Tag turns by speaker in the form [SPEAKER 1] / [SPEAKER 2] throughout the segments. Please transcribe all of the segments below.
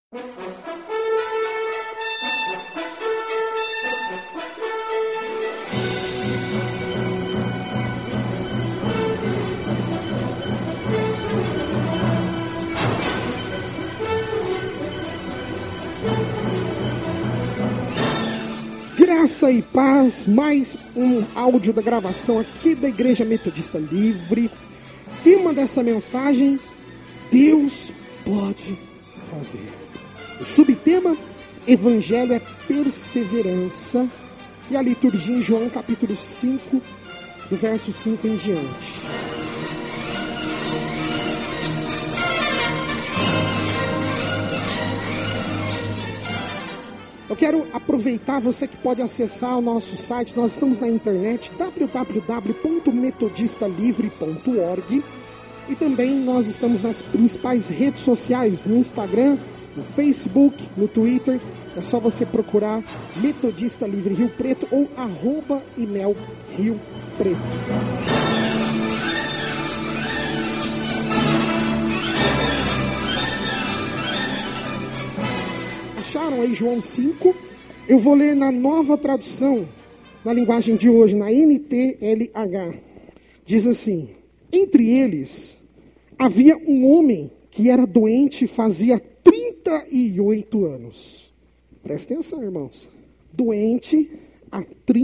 [SPEAKER 1] Graça e paz, mais um áudio da gravação aqui da Igreja Metodista Livre. Tema dessa mensagem: Deus pode fazer. O subtema: Evangelho é perseverança. E a liturgia em João capítulo 5, do verso 5 em diante. Eu quero aproveitar, você que pode acessar o nosso site, nós estamos na internet, www.metodistalivre.org, e também nós estamos nas principais redes sociais, no Instagram, no Facebook, no Twitter. É só você procurar Metodista Livre Rio Preto ou @imel Rio Preto. Acharam aí João 5? Eu vou ler na nova tradução, na linguagem de hoje, na NTLH. Diz assim: entre eles havia um homem que era doente fazia 38 anos. Presta atenção, irmãos. Doente há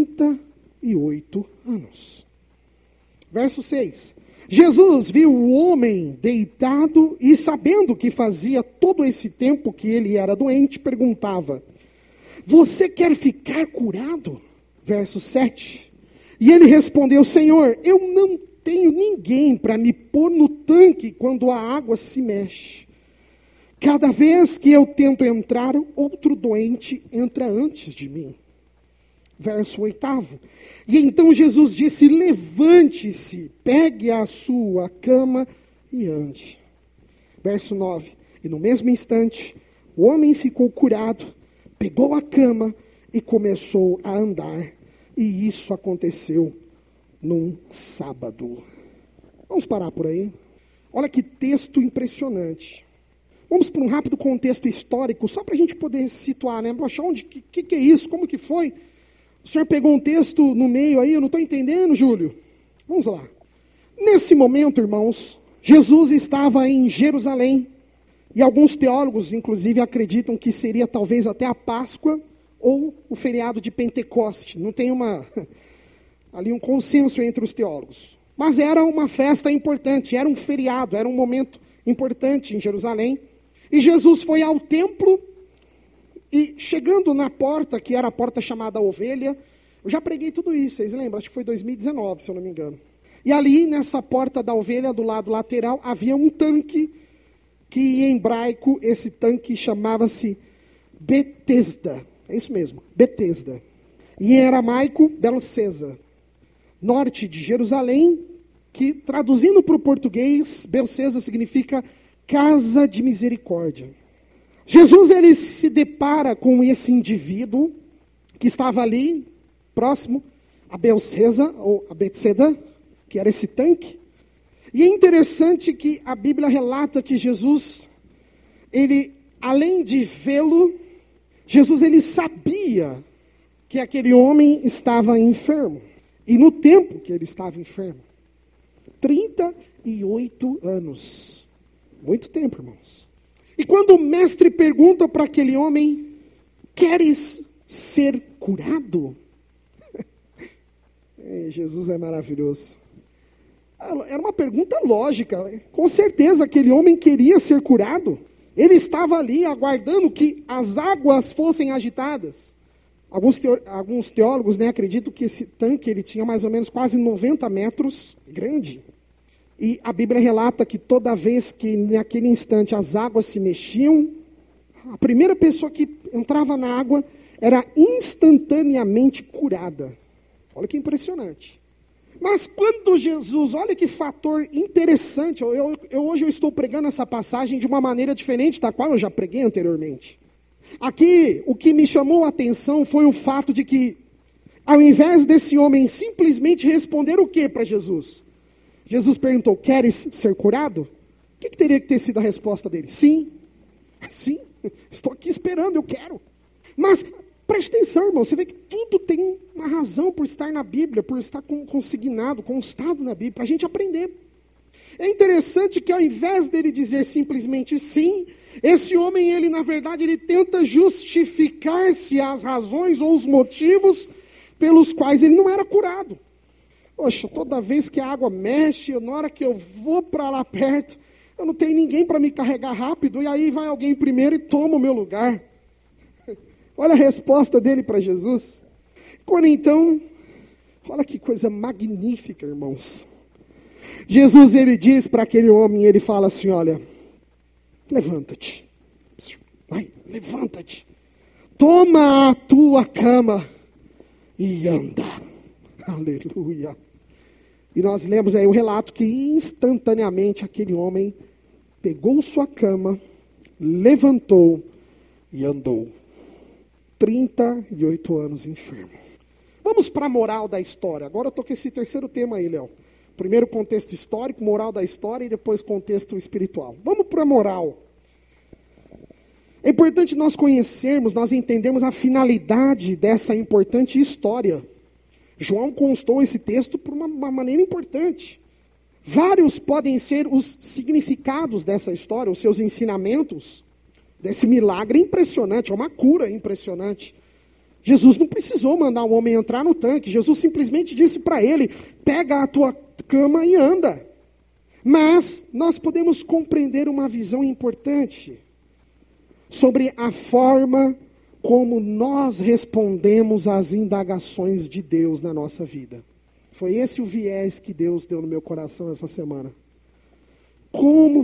[SPEAKER 1] 38 anos. Verso 6. Jesus viu o homem deitado e, sabendo que fazia todo esse tempo que ele era doente, perguntava: você quer ficar curado? Verso 7. E ele respondeu: Senhor, eu não tenho ninguém para me pôr no tanque quando a água se mexe. Cada vez que eu tento entrar, outro doente entra antes de mim. Verso 8. E então Jesus disse: levante-se, pegue a sua cama e ande. Verso 9. E no mesmo instante, o homem ficou curado, pegou a cama e começou a andar. E isso aconteceu num sábado. Vamos parar por aí? Olha que texto impressionante. Vamos para um rápido contexto histórico, só para a gente poder situar, né? Poxa, que é isso? Como que foi? O senhor pegou um texto no meio aí, eu não estou entendendo, Júlio. Vamos lá. Nesse momento, irmãos, Jesus estava em Jerusalém. E alguns teólogos, inclusive, acreditam que seria talvez até a Páscoa ou o feriado de Pentecoste. Não tem ali um consenso entre os teólogos. Mas era uma festa importante, era um feriado, era um momento importante em Jerusalém. E Jesus foi ao templo. E chegando na porta, que era a porta chamada Ovelha, eu já preguei tudo isso, vocês lembram? Acho que foi 2019, se eu não me engano. E ali, nessa porta da Ovelha, do lado lateral, havia um tanque, que em hebraico, esse tanque chamava-se Betesda. É isso mesmo, Betesda. E em aramaico, Belsesa. Norte de Jerusalém, que traduzindo para o português, Belsesa significa casa de misericórdia. Jesus, ele se depara com esse indivíduo que estava ali, próximo a Belsesa, ou a Betesda, que era esse tanque. E é interessante que a Bíblia relata que Jesus, ele, além de vê-lo, Jesus, ele sabia que aquele homem estava enfermo. E no tempo que ele estava enfermo, 38 anos. Muito tempo, irmãos. E quando o mestre pergunta para aquele homem: queres ser curado? Jesus é maravilhoso. Era uma pergunta lógica. Com certeza aquele homem queria ser curado. Ele estava ali aguardando que as águas fossem agitadas. Alguns teólogos, acreditam que esse tanque ele tinha mais ou menos quase 90 metros, grande. E a Bíblia relata que toda vez que naquele instante as águas se mexiam, a primeira pessoa que entrava na água era instantaneamente curada. Olha que impressionante. Mas quando Jesus, olha que fator interessante, hoje eu estou pregando essa passagem de uma maneira diferente da qual eu já preguei anteriormente. Aqui, o que me chamou a atenção foi o fato de que, ao invés desse homem simplesmente responder o que para Jesus? Jesus perguntou: queres ser curado? O que teria que ter sido a resposta dele? Sim. Sim. Estou aqui esperando, eu quero. Mas preste atenção, irmão, você vê que tudo tem uma razão por estar na Bíblia, por estar consignado, constado na Bíblia, para a gente aprender. É interessante que ao invés dele dizer simplesmente sim, esse homem, ele na verdade, ele tenta justificar-se as razões ou os motivos pelos quais ele não era curado. Poxa, toda vez que a água mexe, na hora que eu vou para lá perto, eu não tenho ninguém para me carregar rápido, e aí vai alguém primeiro e toma o meu lugar. Olha a resposta dele para Jesus. Quando então, olha que coisa magnífica, irmãos. Jesus, ele diz para aquele homem, ele fala assim, olha, levanta-te, vai, levanta-te, toma a tua cama e anda. Aleluia. E nós lemos aí o relato que instantaneamente aquele homem pegou sua cama, levantou e andou. 38 anos enfermo. Vamos para a moral da história. Agora eu estou com esse terceiro tema aí, Léo. Primeiro contexto histórico, moral da história e depois contexto espiritual. Vamos para a moral. É importante nós conhecermos, nós entendermos a finalidade dessa importante história. João constou esse texto por uma maneira importante. Vários podem ser os significados dessa história, os seus ensinamentos, desse milagre impressionante, é uma cura impressionante. Jesus não precisou mandar o homem entrar no tanque, Jesus simplesmente disse para ele, pega a tua cama e anda. Mas nós podemos compreender uma visão importante sobre a forma como nós respondemos às indagações de Deus na nossa vida. Foi esse o viés que Deus deu no meu coração essa semana. Como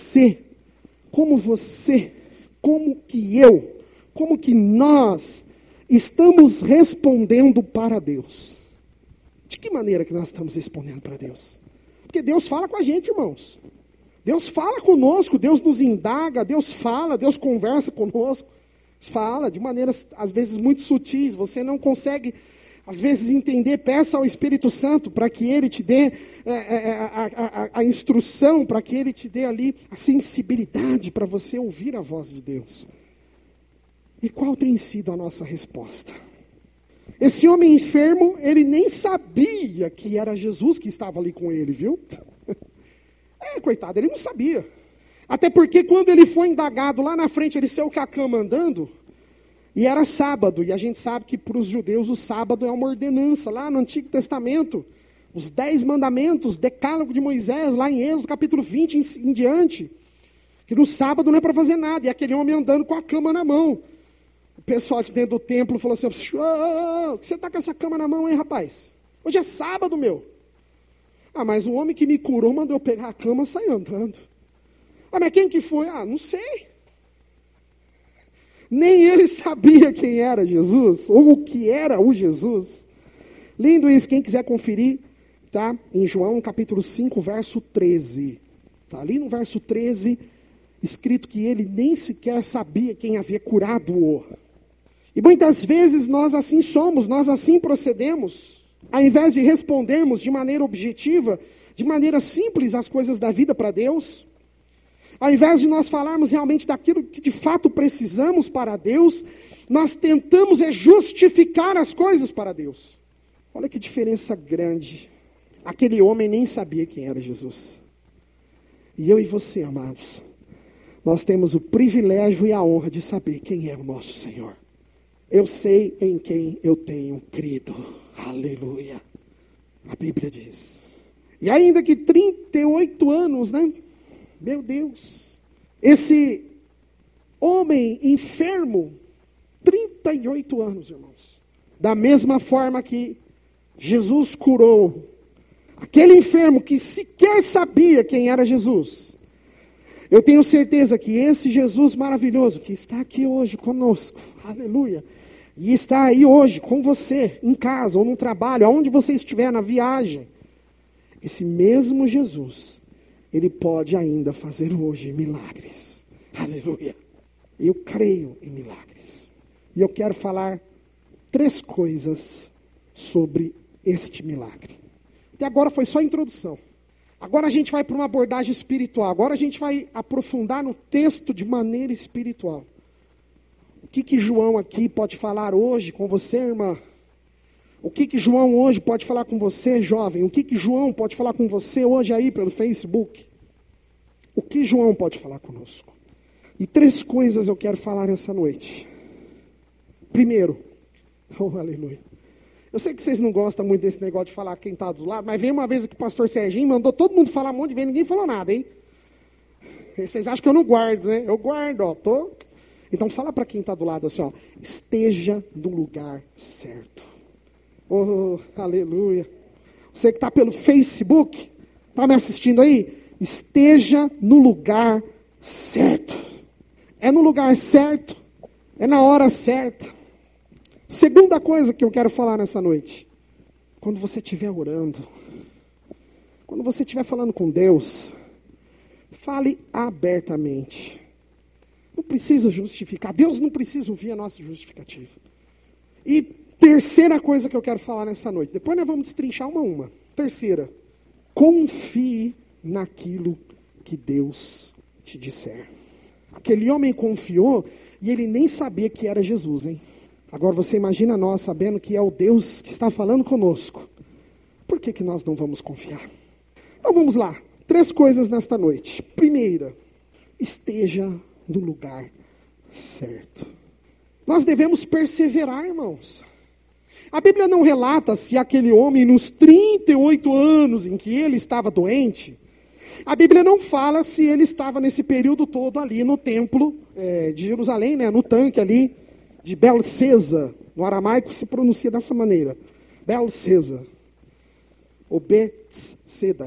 [SPEAKER 1] que nós estamos respondendo para Deus? De que maneira que nós estamos respondendo para Deus? Porque Deus fala com a gente, irmãos. Deus fala conosco, Deus nos indaga, Deus fala, Deus conversa conosco. Fala de maneiras, às vezes, muito sutis. Você não consegue, às vezes, entender. Peça ao Espírito Santo para que Ele te dê a instrução, para que Ele te dê ali a sensibilidade para você ouvir a voz de Deus. E qual tem sido a nossa resposta? Esse homem enfermo, ele nem sabia que era Jesus que estava ali com ele, viu? Coitado, ele não sabia. Até porque quando ele foi indagado lá na frente, ele saiu com a cama andando, e era sábado, e a gente sabe que para os judeus o sábado é uma ordenança, lá no Antigo Testamento, os 10 mandamentos, decálogo de Moisés, lá em Êxodo capítulo 20 em diante, que no sábado não é para fazer nada, e aquele homem andando com a cama na mão. O pessoal de dentro do templo falou assim, o que você está com essa cama na mão, hein, rapaz? Hoje é sábado, meu. Ah, mas o homem que me curou mandou eu pegar a cama e sair andando. Ah, mas quem que foi? Ah, não sei. Nem ele sabia quem era Jesus, ou o que era o Jesus. Lindo isso, quem quiser conferir, tá? Em João capítulo 5, verso 13. Tá ali no verso 13, escrito que ele nem sequer sabia quem havia curado-o. E muitas vezes nós assim somos, nós assim procedemos. Ao invés de respondermos de maneira objetiva, de maneira simples as coisas da vida para Deus, ao invés de nós falarmos realmente daquilo que de fato precisamos para Deus, nós tentamos justificar as coisas para Deus. Olha que diferença grande. Aquele homem nem sabia quem era Jesus. E eu e você, amados, nós temos o privilégio e a honra de saber quem é o nosso Senhor. Eu sei em quem eu tenho crido. Aleluia. A Bíblia diz. E ainda que 38 anos, né? Meu Deus. Esse homem enfermo, 38 anos, irmãos. Da mesma forma que Jesus curou aquele enfermo que sequer sabia quem era Jesus. Eu tenho certeza que esse Jesus maravilhoso, que está aqui hoje conosco, aleluia, e está aí hoje com você, em casa ou no trabalho, aonde você estiver na viagem, esse mesmo Jesus, ele pode ainda fazer hoje milagres, aleluia. Eu creio em milagres. E eu quero falar 3 coisas sobre este milagre. Até agora foi só a introdução. Agora a gente vai para uma abordagem espiritual. Agora a gente vai aprofundar no texto de maneira espiritual. que João aqui pode falar hoje com você, irmã? O que João hoje pode falar com você, jovem? O que João pode falar com você hoje aí pelo Facebook? O que João pode falar conosco? E 3 coisas eu quero falar nessa noite. Primeiro, oh, aleluia. Eu sei que vocês não gostam muito desse negócio de falar quem está do lado, mas veio uma vez que o pastor Serginho mandou todo mundo falar um monte de vezes, ninguém falou nada, hein? Vocês acham que eu não guardo, né? Eu guardo, ó. Então fala para quem está do lado assim, ó. Esteja no lugar certo. Oh, aleluia. Você que está pelo Facebook, está me assistindo aí? Esteja no lugar certo. É no lugar certo. É na hora certa. Segunda coisa que eu quero falar nessa noite. Quando você estiver orando, quando você estiver falando com Deus, fale abertamente. Não precisa justificar. Deus não precisa ouvir a nossa justificativa. E terceira coisa que eu quero falar nessa noite. Depois nós vamos destrinchar uma a uma. Terceira. Confie naquilo que Deus te disser. Aquele homem confiou e ele nem sabia que era Jesus, hein? Agora você imagina nós sabendo que é o Deus que está falando conosco. Por que nós não vamos confiar? Então vamos lá. 3 coisas nesta noite. Primeira, esteja no lugar certo. Nós devemos perseverar, irmãos. A Bíblia não relata se aquele homem, nos 38 anos em que ele estava doente, a Bíblia não fala se ele estava nesse período todo ali no templo de Jerusalém, né, no tanque ali, de Belcesa. No aramaico se pronuncia dessa maneira. Belcesa. Ou Betseda.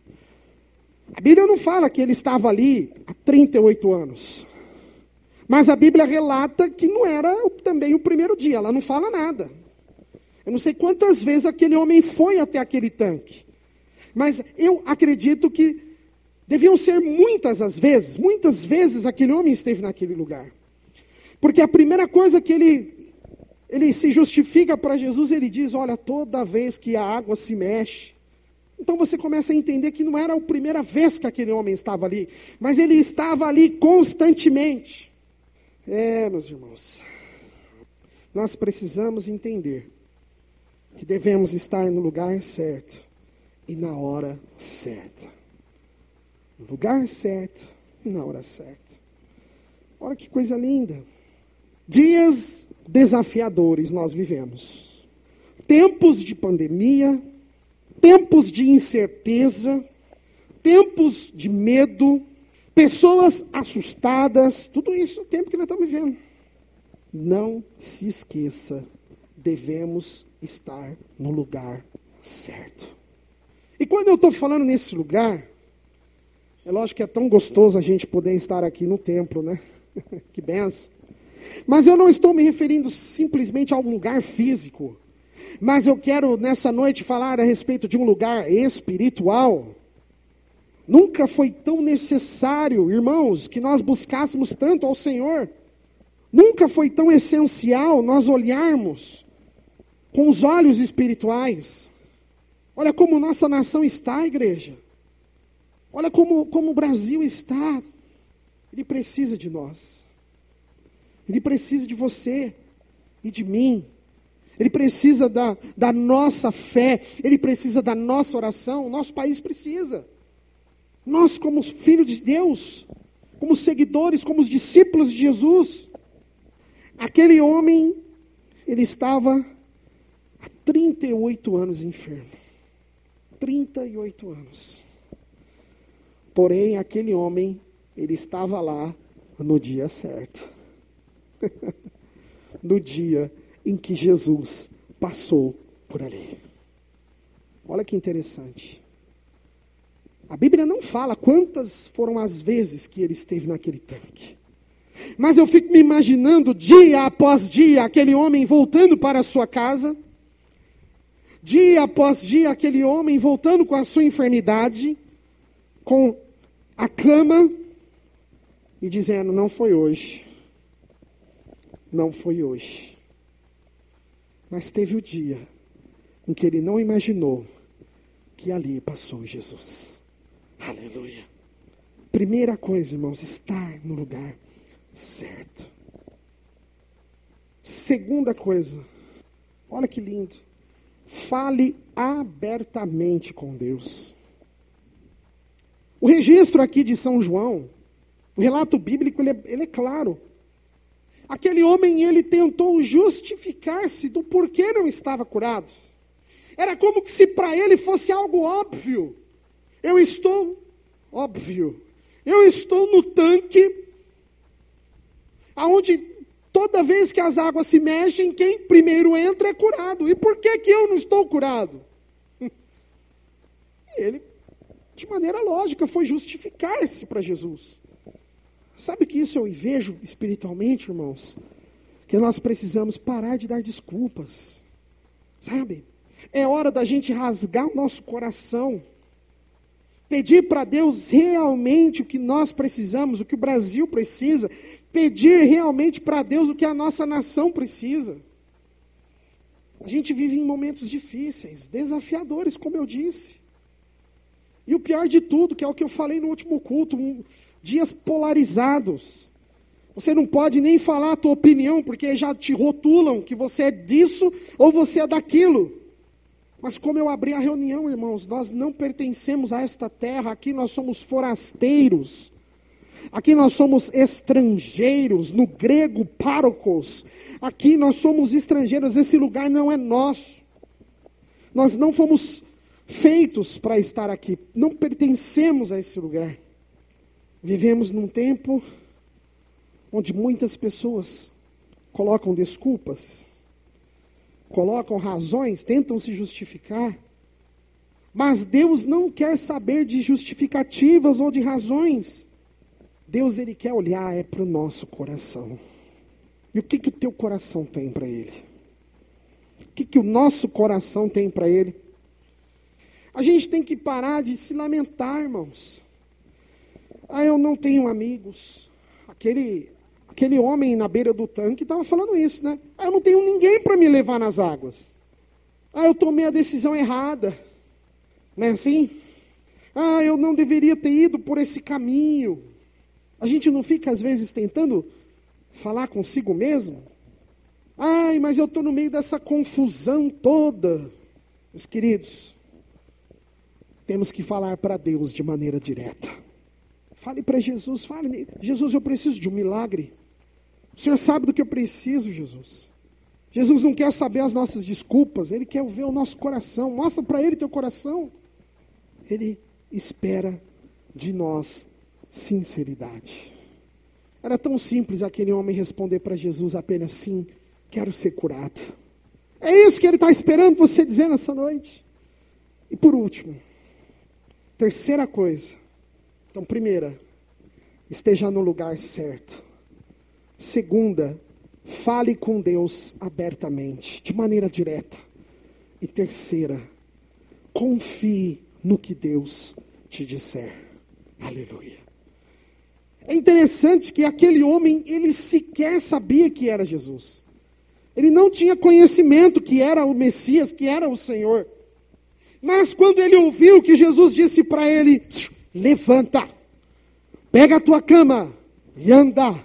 [SPEAKER 1] A Bíblia não fala que ele estava ali há 38 anos. Mas a Bíblia relata que não era também o primeiro dia. Ela não fala nada. Eu não sei quantas vezes aquele homem foi até aquele tanque. Mas eu acredito que deviam ser muitas vezes aquele homem esteve naquele lugar. Porque a primeira coisa que ele se justifica para Jesus, ele diz, olha, toda vez que a água se mexe. Então você começa a entender que não era a primeira vez que aquele homem estava ali, mas ele estava ali constantemente. Meus irmãos, nós precisamos entender que devemos estar no lugar certo e na hora certa. No lugar certo e na hora certa. Olha que coisa linda. Dias desafiadores nós vivemos. Tempos de pandemia, tempos de incerteza, tempos de medo, pessoas assustadas, tudo isso é o tempo que nós estamos vivendo. Não se esqueça, devemos estar no lugar certo. E quando eu estou falando nesse lugar, é lógico que é tão gostoso a gente poder estar aqui no templo, né? Que benção. Mas eu não estou me referindo simplesmente a um lugar físico. Mas eu quero nessa noite falar a respeito de um lugar espiritual. Nunca foi tão necessário, irmãos, que nós buscássemos tanto ao Senhor. Nunca foi tão essencial nós olharmos com os olhos espirituais. Olha como nossa nação está, igreja. Olha como o Brasil está. Ele precisa de nós. Ele precisa de você e de mim. Ele precisa da nossa fé. Ele precisa da nossa oração. O nosso país precisa. Nós, como filhos de Deus, como seguidores, como os discípulos de Jesus, aquele homem, ele estava há 38 anos enfermo. 38 anos. Porém, aquele homem, ele estava lá no dia certo. No dia em que Jesus passou por ali. Olha que interessante. A Bíblia não fala quantas foram as vezes que ele esteve naquele tanque. Mas eu fico me imaginando dia após dia aquele homem voltando para a sua casa. Dia após dia aquele homem voltando com a sua enfermidade, com a cama e dizendo, não foi hoje. Não foi hoje. Mas teve o dia em que ele não imaginou que ali passou Jesus. Aleluia. Primeira coisa, irmãos, estar no lugar certo. Segunda coisa, olha que lindo. Fale abertamente com Deus. O registro aqui de São João, o relato bíblico, ele é claro. Aquele homem, ele tentou justificar-se do porquê não estava curado. Era como que se para ele fosse algo óbvio. Eu estou no tanque, aonde toda vez que as águas se mexem, quem primeiro entra é curado. E por que eu não estou curado? E ele, de maneira lógica, foi justificar-se para Jesus. Sabe que isso eu vejo espiritualmente, irmãos? Que nós precisamos parar de dar desculpas. Sabe? É hora da gente rasgar o nosso coração. Pedir para Deus realmente o que nós precisamos, o que o Brasil precisa. Pedir realmente para Deus o que a nossa nação precisa. A gente vive em momentos difíceis, desafiadores, como eu disse. E o pior de tudo, que é o que eu falei no último culto, dias polarizados. Você não pode nem falar a tua opinião, porque já te rotulam que você é disso ou você é daquilo. Mas como eu abri a reunião, irmãos, nós não pertencemos a esta terra, aqui nós somos forasteiros. Aqui nós somos estrangeiros, no grego párocos. Aqui nós somos estrangeiros, esse lugar não é nosso. Nós não fomos feitos para estar aqui, não pertencemos a esse lugar. Vivemos num tempo onde muitas pessoas colocam desculpas, colocam razões, tentam se justificar. Mas Deus não quer saber de justificativas ou de razões. Deus, Ele quer olhar para o nosso coração. E o que o teu coração tem para Ele? O que o nosso coração tem para Ele? A gente tem que parar de se lamentar, irmãos. Eu não tenho amigos. Aquele homem na beira do tanque estava falando isso, né? Eu não tenho ninguém para me levar nas águas. Eu tomei a decisão errada. Não é assim? Eu não deveria ter ido por esse caminho. A gente não fica, às vezes, tentando falar consigo mesmo? Mas eu estou no meio dessa confusão toda. Meus queridos, temos que falar para Deus de maneira direta. Fale para Jesus, Jesus, eu preciso de um milagre. O Senhor sabe do que eu preciso, Jesus. Jesus não quer saber as nossas desculpas, Ele quer ver o nosso coração. Mostra para Ele teu coração. Ele espera de nós sinceridade. Era tão simples aquele homem responder para Jesus apenas sim, quero ser curado. É isso que Ele está esperando você dizer nessa noite. E por último, terceira coisa. Então, primeira, esteja no lugar certo. Segunda, fale com Deus abertamente, de maneira direta. E terceira, confie no que Deus te disser. Aleluia. É interessante que aquele homem, ele sequer sabia que era Jesus. Ele não tinha conhecimento que era o Messias, que era o Senhor. Mas quando ele ouviu que Jesus disse para ele, levanta, pega a tua cama e anda.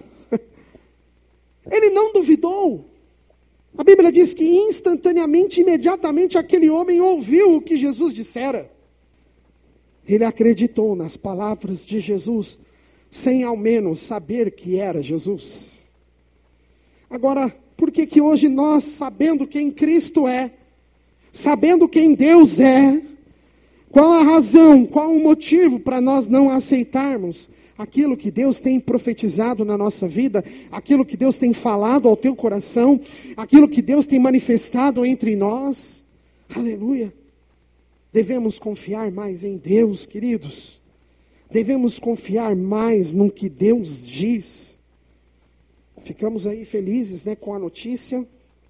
[SPEAKER 1] Ele não duvidou. A Bíblia diz que instantaneamente, imediatamente, aquele homem ouviu o que Jesus dissera. Ele acreditou nas palavras de Jesus, sem ao menos saber que era Jesus. Agora, por que hoje nós, sabendo quem Cristo é, sabendo quem Deus é, qual a razão, qual o motivo para nós não aceitarmos aquilo que Deus tem profetizado na nossa vida, aquilo que Deus tem falado ao teu coração, aquilo que Deus tem manifestado entre nós? Aleluia. Devemos confiar mais em Deus, queridos. Devemos confiar mais no que Deus diz. Ficamos aí felizes, né, com a notícia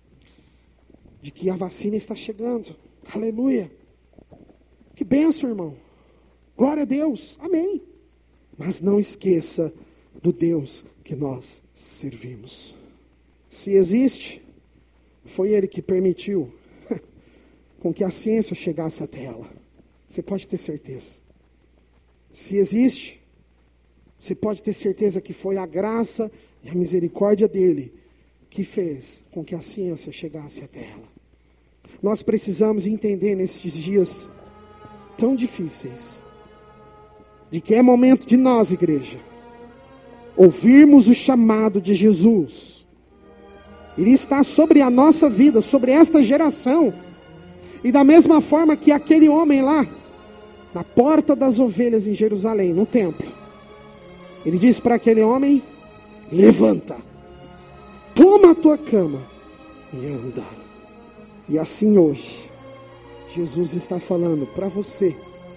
[SPEAKER 1] de que a vacina está chegando. Aleluia. Que bênção, irmão. Glória a Deus. Amém. Mas não esqueça do Deus que nós servimos. Se existe, foi Ele que permitiu com que a ciência chegasse até ela. Você pode ter certeza. Se existe, você pode ter certeza que foi a graça e a misericórdia dEle que fez com que a ciência chegasse até ela. Nós precisamos entender nesses dias tão difíceis, de que é momento de nós, igreja, ouvirmos o chamado de Jesus. Ele está sobre a nossa vida, sobre esta geração. E da mesma forma que aquele homem lá, na porta das ovelhas em Jerusalém, no templo, ele disse para aquele homem: levanta, toma a tua cama e anda. E assim hoje, Jesus está falando para você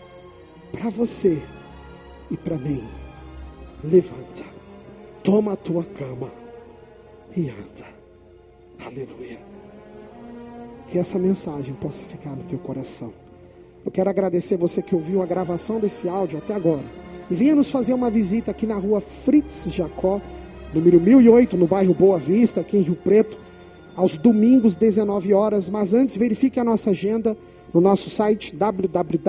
[SPEAKER 1] e para mim: levanta, toma a tua cama e anda. Aleluia. Que essa mensagem possa ficar no teu coração. Eu quero agradecer você que ouviu a gravação desse áudio até agora. E venha nos fazer uma visita aqui na rua Fritz Jacó, número 1008, no bairro Boa Vista, aqui em Rio Preto, aos domingos, 19 horas. Mas antes, verifique a nossa agenda no nosso site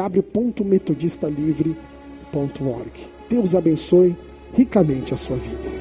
[SPEAKER 1] www.metodistalivre.org. Deus abençoe ricamente a sua vida.